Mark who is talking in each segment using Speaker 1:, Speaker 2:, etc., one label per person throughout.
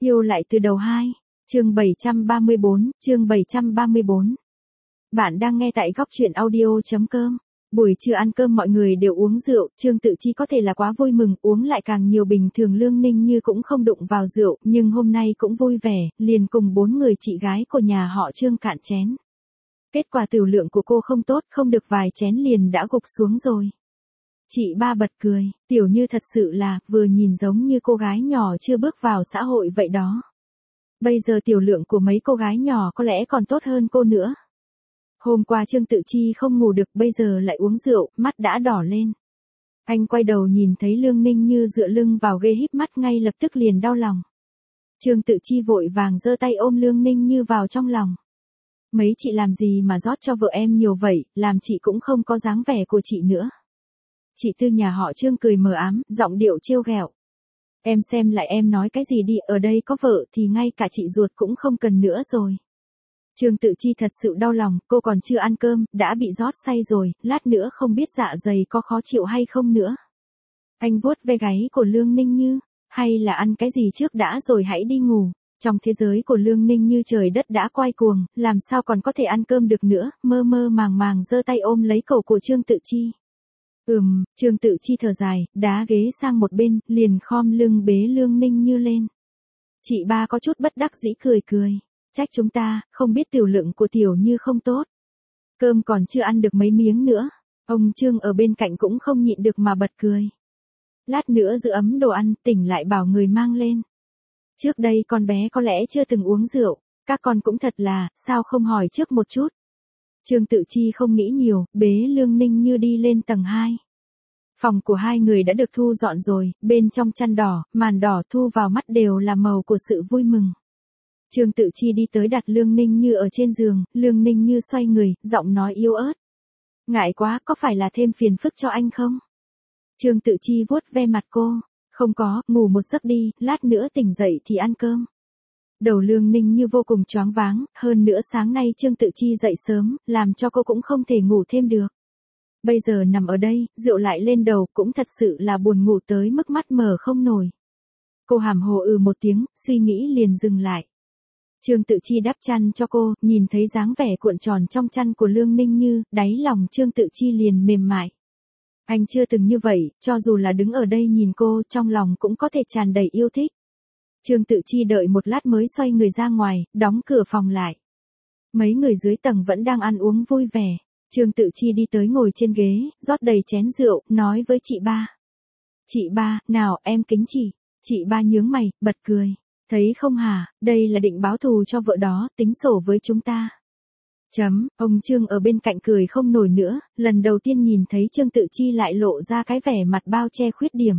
Speaker 1: Yêu lại từ đầu 2, chương 734, chương 734. Bạn đang nghe tại góc truyện audio.com. Buổi trưa ăn cơm mọi người đều uống rượu, Trương Tự Chi có thể là quá vui mừng, uống lại càng nhiều. Bình thường Lương Ninh Như cũng không đụng vào rượu, nhưng hôm nay cũng vui vẻ, liền cùng 4 người chị gái của nhà họ Trương cạn chén. Kết quả tiểu lượng của cô không tốt, không được vài chén liền đã gục xuống rồi. Chị ba bật cười, Tiểu Như thật sự là, vừa nhìn giống như cô gái nhỏ chưa bước vào xã hội vậy đó. Bây giờ tiểu lượng của mấy cô gái nhỏ có lẽ còn tốt hơn cô nữa. Hôm qua Trương Tự Chi không ngủ được, bây giờ lại uống rượu, mắt đã đỏ lên. Anh quay đầu nhìn thấy Lương Ninh Như dựa lưng vào ghế híp mắt, ngay lập tức liền đau lòng. Trương Tự Chi vội vàng giơ tay ôm Lương Ninh Như vào trong lòng. Mấy chị làm gì mà rót cho vợ em nhiều vậy, làm chị cũng không có dáng vẻ của chị nữa. Chị Tư nhà họ Trương cười mờ ám, giọng điệu trêu ghẹo. Em xem lại em nói cái gì đi, ở đây có vợ thì ngay cả chị ruột cũng không cần nữa rồi. Trương Tự Chi thật sự đau lòng, cô còn chưa ăn cơm, đã bị rót say rồi, lát nữa không biết dạ dày có khó chịu hay không nữa. Anh vuốt ve gáy của Lương Ninh Như, hay là ăn cái gì trước đã rồi hãy đi ngủ. Trong thế giới của Lương Ninh Như trời đất đã quay cuồng, làm sao còn có thể ăn cơm được nữa, mơ mơ màng màng giơ tay ôm lấy cổ của Trương Tự Chi. Trương Tự Chi thở dài, đá ghế sang một bên, liền khom lưng bế Lương Ninh Như lên. Chị ba có chút bất đắc dĩ cười cười. Trách chúng ta, không biết tiểu lượng của Tiểu Như không tốt. Cơm còn chưa ăn được mấy miếng nữa. Ông Trương ở bên cạnh cũng không nhịn được mà bật cười. Lát nữa giữ ấm đồ ăn, tỉnh lại bảo người mang lên. Trước đây con bé có lẽ chưa từng uống rượu, các con cũng thật là, sao không hỏi trước một chút. Trương Tự Chi không nghĩ nhiều, bế Lương Ninh Như đi lên tầng 2. Phòng của hai người đã được thu dọn rồi, bên trong chăn đỏ, màn đỏ thu vào mắt đều là màu của sự vui mừng. Trương Tự Chi đi tới đặt Lương Ninh Như ở trên giường, Lương Ninh Như xoay người, giọng nói yếu ớt. Ngại quá, có phải là thêm phiền phức cho anh không? Trương Tự Chi vuốt ve mặt cô. Không có, ngủ một giấc đi, lát nữa tỉnh dậy thì ăn cơm. Đầu Lương Ninh Như vô cùng choáng váng, hơn nữa sáng nay Trương Tự Chi dậy sớm, làm cho cô cũng không thể ngủ thêm được. Bây giờ nằm ở đây, rượu lại lên đầu, cũng thật sự là buồn ngủ tới mức mắt mở không nổi. Cô hàm hồ một tiếng, suy nghĩ liền dừng lại. Trương Tự Chi đắp chăn cho cô, nhìn thấy dáng vẻ cuộn tròn trong chăn của Lương Ninh Như, đáy lòng Trương Tự Chi liền mềm mại. Anh chưa từng như vậy, cho dù là đứng ở đây nhìn cô, trong lòng cũng có thể tràn đầy yêu thích. Trương Tự Chi đợi một lát mới xoay người ra ngoài, đóng cửa phòng lại. Mấy người dưới tầng vẫn đang ăn uống vui vẻ. Trương Tự Chi đi tới ngồi trên ghế, rót đầy chén rượu, nói với chị ba. Chị ba, nào em kính chị. Chị ba nhướng mày, bật cười. Thấy không hả, đây là định báo thù cho vợ đó, tính sổ với chúng ta. Ông Trương ở bên cạnh cười không nổi nữa, lần đầu tiên nhìn thấy Trương Tự Chi lại lộ ra cái vẻ mặt bao che khuyết điểm.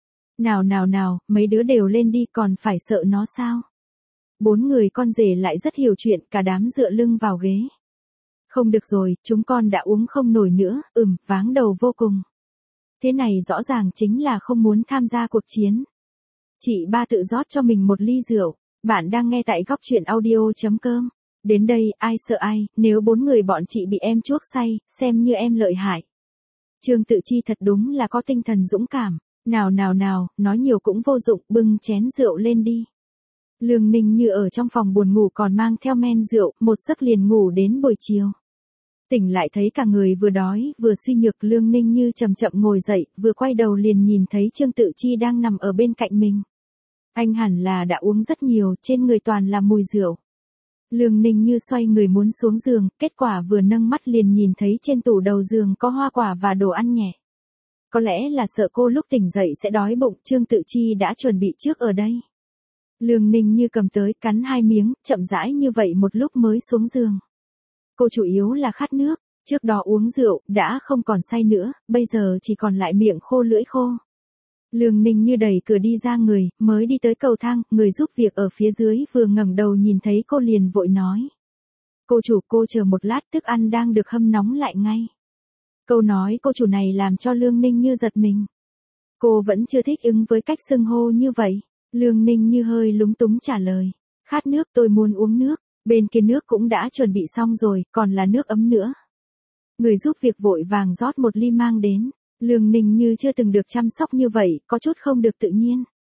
Speaker 1: Nào, mấy đứa đều lên đi, còn phải sợ nó sao? 4 người con rể lại rất hiểu chuyện, cả đám dựa lưng vào ghế. Không được rồi, chúng con đã uống không nổi nữa, váng đầu vô cùng. Thế này rõ ràng chính là không muốn tham gia cuộc chiến. Chị ba tự rót cho mình một ly rượu. Bạn đang nghe tại góc truyện audio.com. Đến đây, ai sợ ai, nếu 4 người bọn chị bị em chuốc say, xem như em lợi hại. Trương Tự Chi thật đúng là có tinh thần dũng cảm. Nào, nói nhiều cũng vô dụng, bưng chén rượu lên đi. Lương Ninh Như ở trong phòng buồn ngủ còn mang theo men rượu, một giấc liền ngủ đến buổi chiều. Tỉnh lại thấy cả người vừa đói, vừa suy nhược, Lương Ninh Như chậm chậm ngồi dậy, vừa quay đầu liền nhìn thấy Trương Tự Chi đang nằm ở bên cạnh mình. Anh hẳn là đã uống rất nhiều, trên người toàn là mùi rượu. Lương Ninh Như xoay người muốn xuống giường, kết quả vừa nâng mắt liền nhìn thấy trên tủ đầu giường có hoa quả và đồ ăn nhẹ. Có lẽ là sợ cô lúc tỉnh dậy sẽ đói bụng, Trương Tự Chi đã chuẩn bị trước ở đây. Lương Ninh Như cầm tới, cắn 2 miếng, chậm rãi như vậy một lúc mới xuống giường. Cô chủ yếu là khát nước, trước đó uống rượu, đã không còn say nữa, bây giờ chỉ còn lại miệng khô lưỡi khô. Lương Ninh Như đẩy cửa đi ra người, mới đi tới cầu thang, người giúp việc ở phía dưới vừa ngẩng đầu nhìn thấy cô liền vội nói. Cô chủ, cô chờ một lát, thức ăn đang được hâm nóng lại ngay. Câu nói cô chủ này làm cho Lương Ninh Như giật mình. Cô vẫn chưa thích ứng với cách xưng hô như vậy. Lương Ninh Như hơi lúng túng trả lời. Khát nước, tôi muốn uống nước. Bên kia nước cũng đã chuẩn bị xong rồi, còn là nước ấm nữa. Người giúp việc vội vàng rót một ly mang đến. Lương Ninh Như chưa từng được chăm sóc như vậy, có chút không được tự nhiên.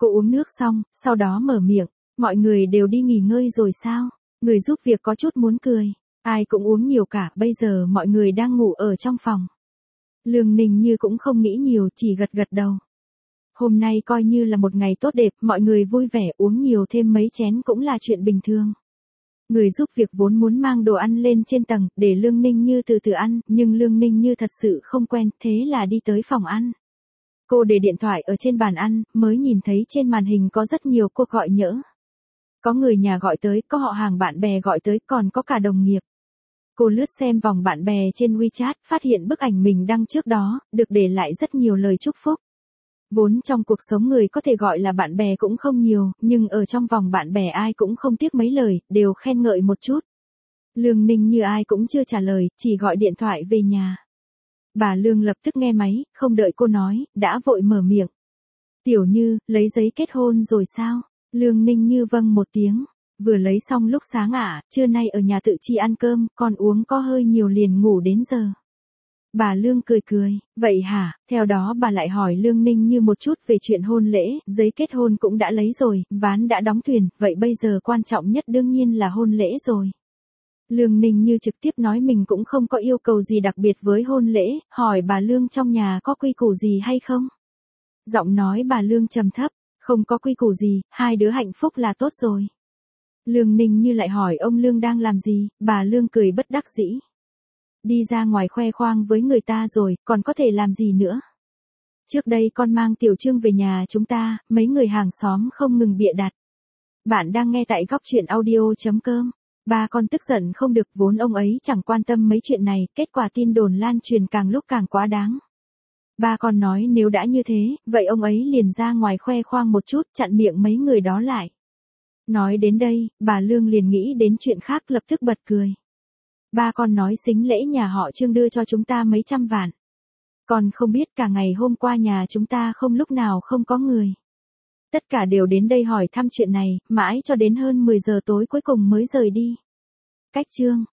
Speaker 1: Cô uống nước xong, sau đó mở miệng, mọi người đều đi nghỉ ngơi rồi sao? Người giúp việc có chút muốn cười. Ai cũng uống nhiều cả, bây giờ mọi người đang ngủ ở trong phòng. Lương Ninh Như cũng không nghĩ nhiều, chỉ gật gật đầu. Hôm nay coi như là một ngày tốt đẹp, mọi người vui vẻ uống nhiều thêm mấy chén cũng là chuyện bình thường. Người giúp việc vốn muốn mang đồ ăn lên trên tầng, để Lương Ninh Như từ từ ăn, nhưng Lương Ninh Như thật sự không quen, thế là đi tới phòng ăn. Cô để điện thoại ở trên bàn ăn, mới nhìn thấy trên màn hình có rất nhiều cuộc gọi nhỡ. Có người nhà gọi tới, có họ hàng bạn bè gọi tới, còn có cả đồng nghiệp. Cô lướt xem vòng bạn bè trên WeChat, phát hiện bức ảnh mình đăng trước đó, được để lại rất nhiều lời chúc phúc. Vốn trong cuộc sống người có thể gọi là bạn bè cũng không nhiều, nhưng ở trong vòng bạn bè ai cũng không tiếc mấy lời, đều khen ngợi một chút. Lương Ninh Như ai cũng chưa trả lời, chỉ gọi điện thoại về nhà. Bà Lương lập tức nghe máy, không đợi cô nói, đã vội mở miệng. Tiểu Như, lấy giấy kết hôn rồi sao? Lương Ninh Như vâng một tiếng. Vừa lấy xong lúc sáng ạ, trưa nay ở nhà tự chi ăn cơm, còn uống có hơi nhiều liền ngủ đến giờ. Bà Lương cười cười, vậy hả? Theo đó bà lại hỏi Lương Ninh Như một chút về chuyện hôn lễ, giấy kết hôn cũng đã lấy rồi, ván đã đóng thuyền, vậy bây giờ quan trọng nhất đương nhiên là hôn lễ rồi. Lương Ninh Như trực tiếp nói mình cũng không có yêu cầu gì đặc biệt với hôn lễ, hỏi bà Lương trong nhà có quy củ gì hay không? Giọng nói bà Lương trầm thấp, không có quy củ gì, hai đứa hạnh phúc là tốt rồi. Lương Ninh Như lại hỏi ông Lương đang làm gì, bà Lương cười bất đắc dĩ. Đi ra ngoài khoe khoang với người ta rồi, còn có thể làm gì nữa? Trước đây con mang Tiểu Trương về nhà chúng ta, mấy người hàng xóm không ngừng bịa đặt. Bạn đang nghe tại góc chuyện audio.com. Ba con tức giận không được, vốn ông ấy chẳng quan tâm mấy chuyện này, kết quả tin đồn lan truyền càng lúc càng quá đáng. Ba con nói nếu đã như thế, vậy ông ấy liền ra ngoài khoe khoang một chút, chặn miệng mấy người đó lại. Nói đến đây, bà Lương liền nghĩ đến chuyện khác, lập tức bật cười. Ba con nói sính lễ nhà họ Trương đưa cho chúng ta mấy trăm vạn. Con không biết cả ngày hôm qua nhà chúng ta không lúc nào không có người. Tất cả đều đến đây hỏi thăm chuyện này, mãi cho đến hơn 10 giờ tối cuối cùng mới rời đi. Cách Trương,